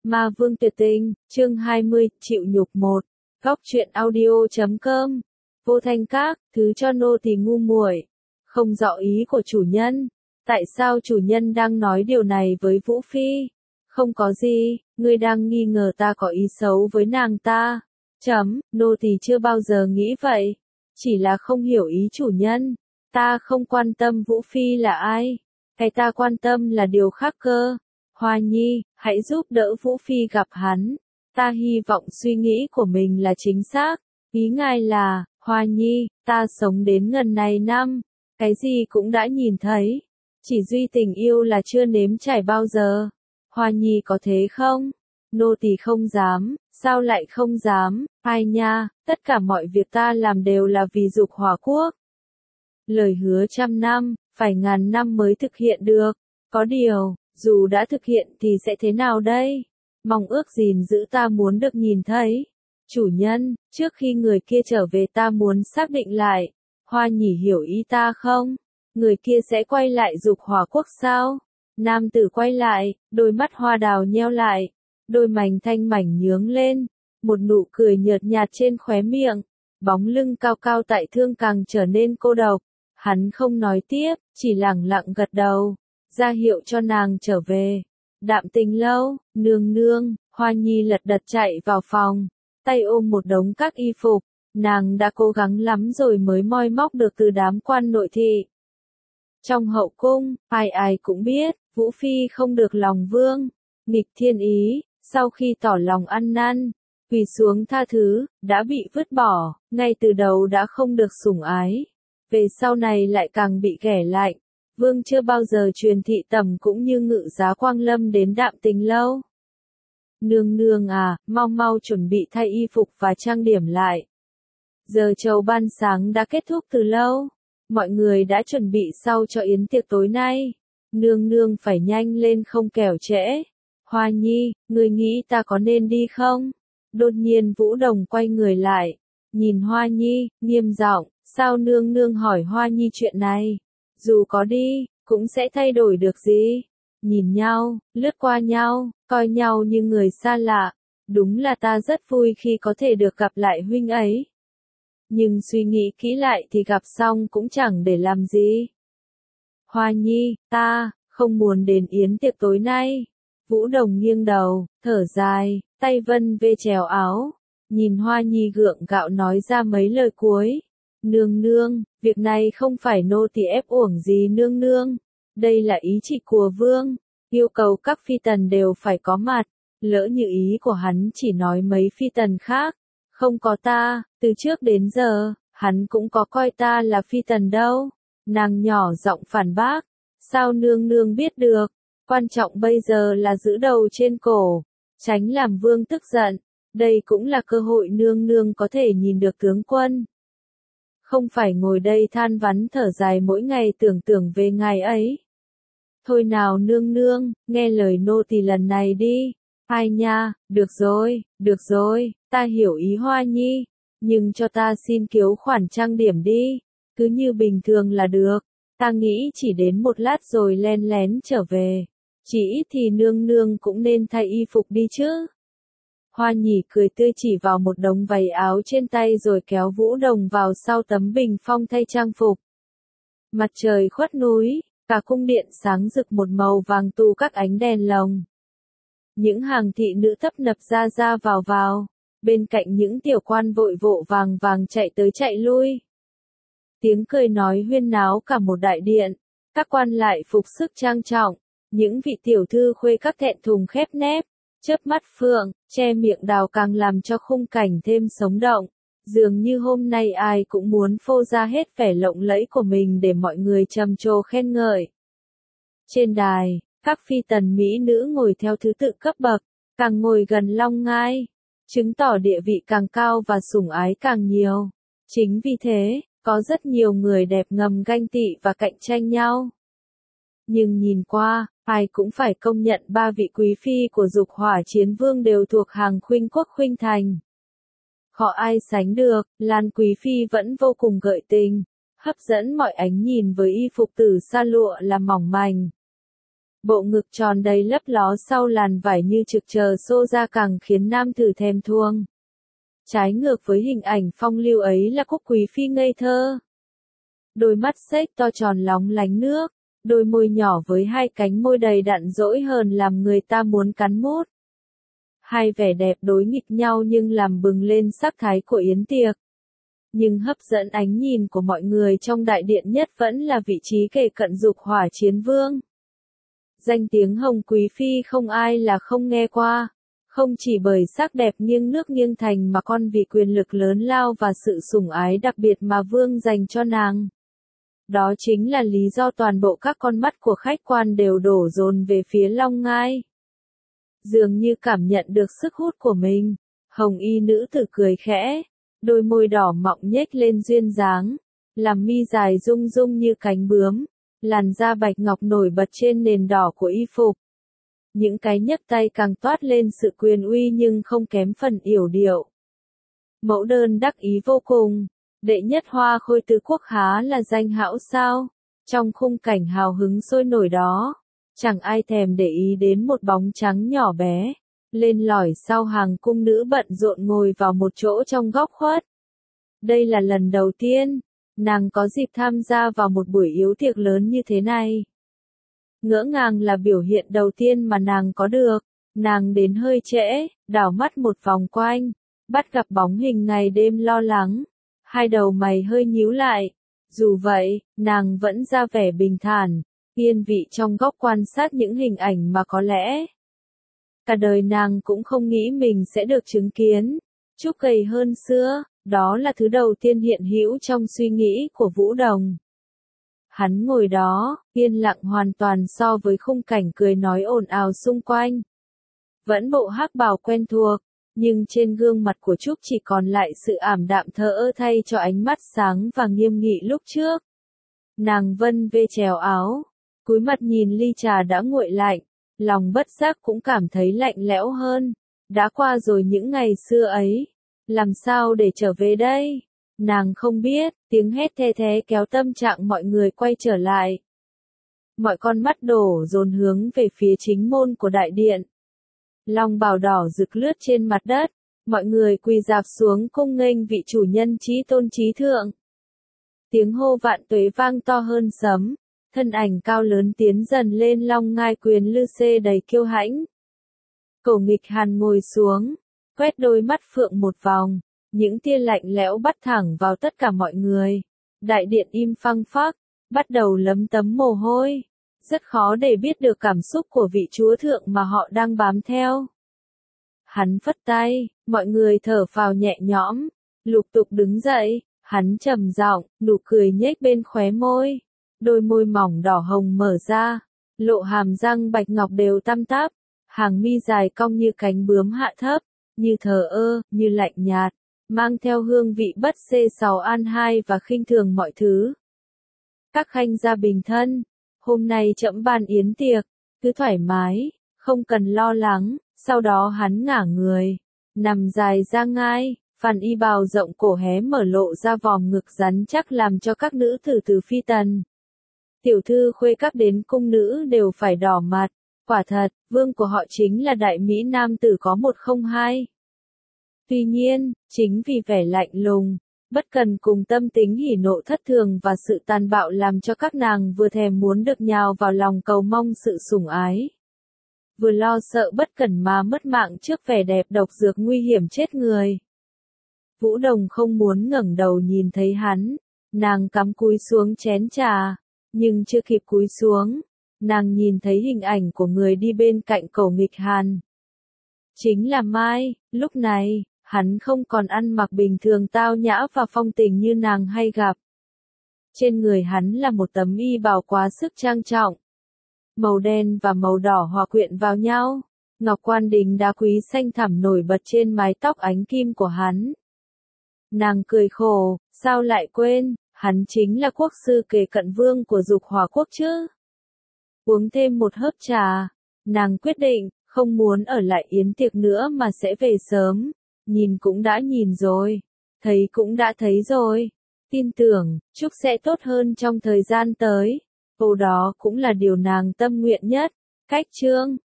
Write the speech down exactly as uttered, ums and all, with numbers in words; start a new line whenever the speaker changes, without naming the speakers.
Ma Vương Tuyệt Tình, chương hai mươi, chịu nhục một. Góc truyện audio chấm com. Vô Thanh Các, thứ cho nô tỳ ngu muội. Không rõ ý của chủ nhân. Tại sao chủ nhân đang nói điều này với Vũ Phi? Không có gì, ngươi đang nghi ngờ ta có ý xấu với nàng ta. Chấm, nô tỳ chưa bao giờ nghĩ vậy. Chỉ là không hiểu ý chủ nhân. Ta không quan tâm Vũ Phi là ai. Cái ta quan tâm là điều khác cơ. Hoa Nhi, hãy giúp đỡ Vũ Phi gặp hắn. Ta hy vọng suy nghĩ của mình là chính xác. Ý ngài là, Hoa Nhi, ta sống đến ngần này năm. Cái gì cũng đã nhìn thấy. Chỉ duy tình yêu là chưa nếm trải bao giờ. Hoa Nhi có thế không? Nô tỳ không dám, sao lại không dám? Ai nha, tất cả mọi việc ta làm đều là vì dục hỏa quốc. Lời hứa trăm năm, phải ngàn năm mới thực hiện được. Có điều, dù đã thực hiện thì sẽ thế nào đây? Mong ước gìn giữ ta muốn được nhìn thấy. Chủ nhân, trước khi người kia trở về ta muốn xác định lại. Hoa Nhỉ hiểu ý ta không? Người kia sẽ quay lại dục hỏa quốc sao? Nam tử quay lại, đôi mắt hoa đào nheo lại. Đôi mảnh thanh mảnh nhướng lên. Một nụ cười nhợt nhạt trên khóe miệng. Bóng lưng cao cao tại thương càng trở nên cô độc. Hắn không nói tiếp, chỉ lặng lặng gật đầu. Ra hiệu cho nàng trở về. Đạm Tình lâu, nương nương, Hoa Nhi lật đật chạy vào phòng, tay ôm một đống các y phục, nàng đã cố gắng lắm rồi mới moi móc được từ đám quan nội thị. Trong hậu cung, ai ai cũng biết, Vũ Phi không được lòng vương, nghịch thiên ý, sau khi tỏ lòng ăn năn, quỳ xuống tha thứ, đã bị vứt bỏ, ngay từ đầu đã không được sủng ái, về sau này lại càng bị ghẻ lạnh. Vương chưa bao giờ truyền thị tầm cũng như ngự giá Quang Lâm đến Đạm Tình lâu. Nương nương à, mau mau chuẩn bị thay y phục và trang điểm lại. Giờ chầu ban sáng đã kết thúc từ lâu. Mọi người đã chuẩn bị sau cho yến tiệc tối nay. Nương nương phải nhanh lên không kẻo trễ. Hoa Nhi, người nghĩ ta có nên đi không? Đột nhiên Vũ Đồng quay người lại. Nhìn Hoa Nhi, nghiêm giọng, sao nương nương hỏi Hoa Nhi chuyện này? Dù có đi, cũng sẽ thay đổi được gì. Nhìn nhau, lướt qua nhau, coi nhau như người xa lạ. Đúng là ta rất vui khi có thể được gặp lại huynh ấy. Nhưng suy nghĩ kỹ lại thì gặp xong cũng chẳng để làm gì. Hoa Nhi, ta, không muốn đến yến tiệc tối nay. Vũ Đồng nghiêng đầu, thở dài, tay vân vê chèo áo. Nhìn Hoa Nhi gượng gạo nói ra mấy lời cuối. Nương nương, việc này không phải nô tỳ ép uổng gì nương nương. Đây là ý chỉ của vương, yêu cầu các phi tần đều phải có mặt. Lỡ như ý của hắn chỉ nói mấy phi tần khác, không có ta, từ trước đến giờ, hắn cũng có coi ta là phi tần đâu. Nàng nhỏ giọng phản bác, sao nương nương biết được, quan trọng bây giờ là giữ đầu trên cổ, tránh làm vương tức giận. Đây cũng là cơ hội nương nương có thể nhìn được tướng quân. Không phải ngồi đây than vãn thở dài mỗi ngày tưởng tượng về ngày ấy. Thôi nào nương nương, nghe lời nô tỳ lần này đi. Ai nha, được rồi, được rồi, ta hiểu ý Hoa Nhi. Nhưng cho ta xin kiếu khoản trang điểm đi. Cứ như bình thường là được. Ta nghĩ chỉ đến một lát rồi len lén trở về. Chỉ ít thì nương nương cũng nên thay y phục đi chứ. Hoa Nhỉ cười tươi chỉ vào một đống váy áo trên tay rồi kéo Vũ Đồng vào sau tấm bình phong thay trang phục. Mặt trời khuất núi, cả cung điện sáng rực một màu vàng tu các ánh đèn lồng. Những hàng thị nữ tấp nập ra ra vào vào, bên cạnh những tiểu quan vội vội vàng vàng chạy tới chạy lui. Tiếng cười nói huyên náo cả một đại điện, các quan lại phục sức trang trọng, những vị tiểu thư khuê các thẹn thùng khép nép. Chớp mắt phượng, che miệng đào càng làm cho khung cảnh thêm sống động. Dường như hôm nay ai cũng muốn phô ra hết vẻ lộng lẫy của mình để mọi người trầm trồ khen ngợi. Trên đài, các phi tần mỹ nữ ngồi theo thứ tự cấp bậc, càng ngồi gần long ngai, chứng tỏ địa vị càng cao và sủng ái càng nhiều. Chính vì thế, có rất nhiều người đẹp ngầm ganh tị và cạnh tranh nhau. Nhưng nhìn qua, ai cũng phải công nhận ba vị quý phi của dục hỏa chiến vương đều thuộc hàng khuynh quốc khuynh thành. Họ ai sánh được, Lan quý phi vẫn vô cùng gợi tình, hấp dẫn mọi ánh nhìn với y phục từ sa lụa là mỏng manh. Bộ ngực tròn đầy lấp ló sau làn vải như trực chờ xô ra càng khiến nam tử thèm thuồng. Trái ngược với hình ảnh phong lưu ấy là Cúc Quý Phi ngây thơ. Đôi mắt xếch to tròn lóng lánh nước, đôi môi nhỏ với hai cánh môi đầy đặn dỗi hờn làm người ta muốn cắn mút. Hai vẻ đẹp đối nghịch nhau nhưng làm bừng lên sắc thái của yến tiệc. Nhưng hấp dẫn ánh nhìn của mọi người trong đại điện nhất vẫn là vị trí kề cận Dục Hỏa Chiến Vương. Danh tiếng Hồng Quý Phi không ai là không nghe qua, không chỉ bởi sắc đẹp nghiêng nước nghiêng thành mà còn vì quyền lực lớn lao và sự sủng ái đặc biệt mà Vương dành cho nàng. Đó chính là lý do toàn bộ các con mắt của khách quan đều đổ dồn về phía Long Ngai. Dường như cảm nhận được sức hút của mình, hồng y nữ tử cười khẽ, đôi môi đỏ mọng nhếch lên duyên dáng, làm mi dài rung rung như cánh bướm, làn da bạch ngọc nổi bật trên nền đỏ của y phục. Những cái nhấc tay càng toát lên sự quyền uy nhưng không kém phần yểu điệu. Mẫu đơn đắc ý vô cùng, đệ nhất hoa khôi tứ quốc há là danh hão sao? Trong khung cảnh hào hứng sôi nổi đó, chẳng ai thèm để ý đến một bóng trắng nhỏ bé, lên lỏi sau hàng cung nữ bận rộn ngồi vào một chỗ trong góc khuất. Đây là lần đầu tiên, nàng có dịp tham gia vào một buổi yến tiệc lớn như thế này. Ngỡ ngàng là biểu hiện đầu tiên mà nàng có được, nàng đến hơi trễ, đảo mắt một vòng quanh, bắt gặp bóng hình ngày đêm lo lắng, hai đầu mày hơi nhíu lại. Dù vậy, nàng vẫn ra vẻ bình thản, yên vị trong góc quan sát những hình ảnh mà có lẽ cả đời nàng cũng không nghĩ mình sẽ được chứng kiến. Trúc gầy hơn xưa, đó là thứ đầu tiên hiện hữu trong suy nghĩ của Vũ Đồng. Hắn ngồi đó, yên lặng hoàn toàn so với khung cảnh cười nói ồn ào xung quanh. Vẫn bộ hắc bào quen thuộc, nhưng trên gương mặt của Trúc chỉ còn lại sự ảm đạm thờ ơ thay cho ánh mắt sáng và nghiêm nghị lúc trước. Nàng vân vê trèo áo, cúi mặt nhìn ly trà đã nguội lạnh, lòng bất giác cũng cảm thấy lạnh lẽo hơn. Đã qua rồi những ngày xưa ấy, làm sao để trở về đây? Nàng không biết, tiếng hét the thé kéo tâm trạng mọi người quay trở lại. Mọi con mắt đổ dồn hướng về phía chính môn của đại điện. Long bào đỏ rực lướt trên mặt đất, mọi người quỳ rạp xuống cung nghênh vị chủ nhân chí tôn chí thượng. Tiếng hô vạn tuế vang to hơn sấm, thân ảnh cao lớn tiến dần lên Long Ngai quyền lư xê đầy kiêu hãnh. Cổ Nghịch Hàn ngồi xuống, quét đôi mắt phượng một vòng, những tia lạnh lẽo bắt thẳng vào tất cả mọi người. Đại điện im phăng phắc, bắt đầu lấm tấm mồ hôi. Rất khó để biết được cảm xúc của vị chúa thượng mà họ đang bám theo. Hắn phất tay, mọi người thở phào nhẹ nhõm, lục tục đứng dậy, hắn trầm giọng, nụ cười nhếch bên khóe môi, đôi môi mỏng đỏ hồng mở ra, lộ hàm răng bạch ngọc đều tăm tắp, hàng mi dài cong như cánh bướm hạ thấp, như thờ ơ, như lạnh nhạt, mang theo hương vị bất xê sầu an hai và khinh thường mọi thứ. Các khanh gia bình thân, hôm nay trẫm ban yến tiệc, cứ thoải mái, không cần lo lắng. Sau đó hắn ngả người, nằm dài ra ngai, phàn y bào rộng cổ hé mở lộ ra vòm ngực rắn chắc làm cho các nữ tử từ phi tần, tiểu thư khuê các đến cung nữ đều phải đỏ mặt. Quả thật, vương của họ chính là đại mỹ nam tử có một không hai. Tuy nhiên, chính vì vẻ lạnh lùng, bất cần cùng tâm tính hỉ nộ thất thường và sự tàn bạo làm cho các nàng vừa thèm muốn được nhào vào lòng cầu mong sự sủng ái, vừa lo sợ bất cẩn mà mất mạng trước vẻ đẹp độc dược nguy hiểm chết người. Vũ Đồng không muốn ngẩng đầu nhìn thấy hắn, nàng cắm cúi xuống chén trà, nhưng chưa kịp cúi xuống, nàng nhìn thấy hình ảnh của người đi bên cạnh Cổ Nghịch Hàn. Chính là Mai. Lúc này, hắn không còn ăn mặc bình thường tao nhã và phong tình như nàng hay gặp. Trên người hắn là một tấm y bào quá sức trang trọng, màu đen và màu đỏ hòa quyện vào nhau, ngọc quan đình đá quý xanh thẳm nổi bật trên mái tóc ánh kim của hắn. Nàng cười khổ, sao lại quên, hắn chính là quốc sư kề cận vương của Dục Hỏa quốc chứ. Uống thêm một hớp trà, nàng quyết định, không muốn ở lại yến tiệc nữa mà sẽ về sớm. Nhìn cũng đã nhìn rồi, thấy cũng đã thấy rồi, tin tưởng, Trúc sẽ tốt hơn trong thời gian tới. Câu đó cũng là điều nàng tâm nguyện nhất. Cách chương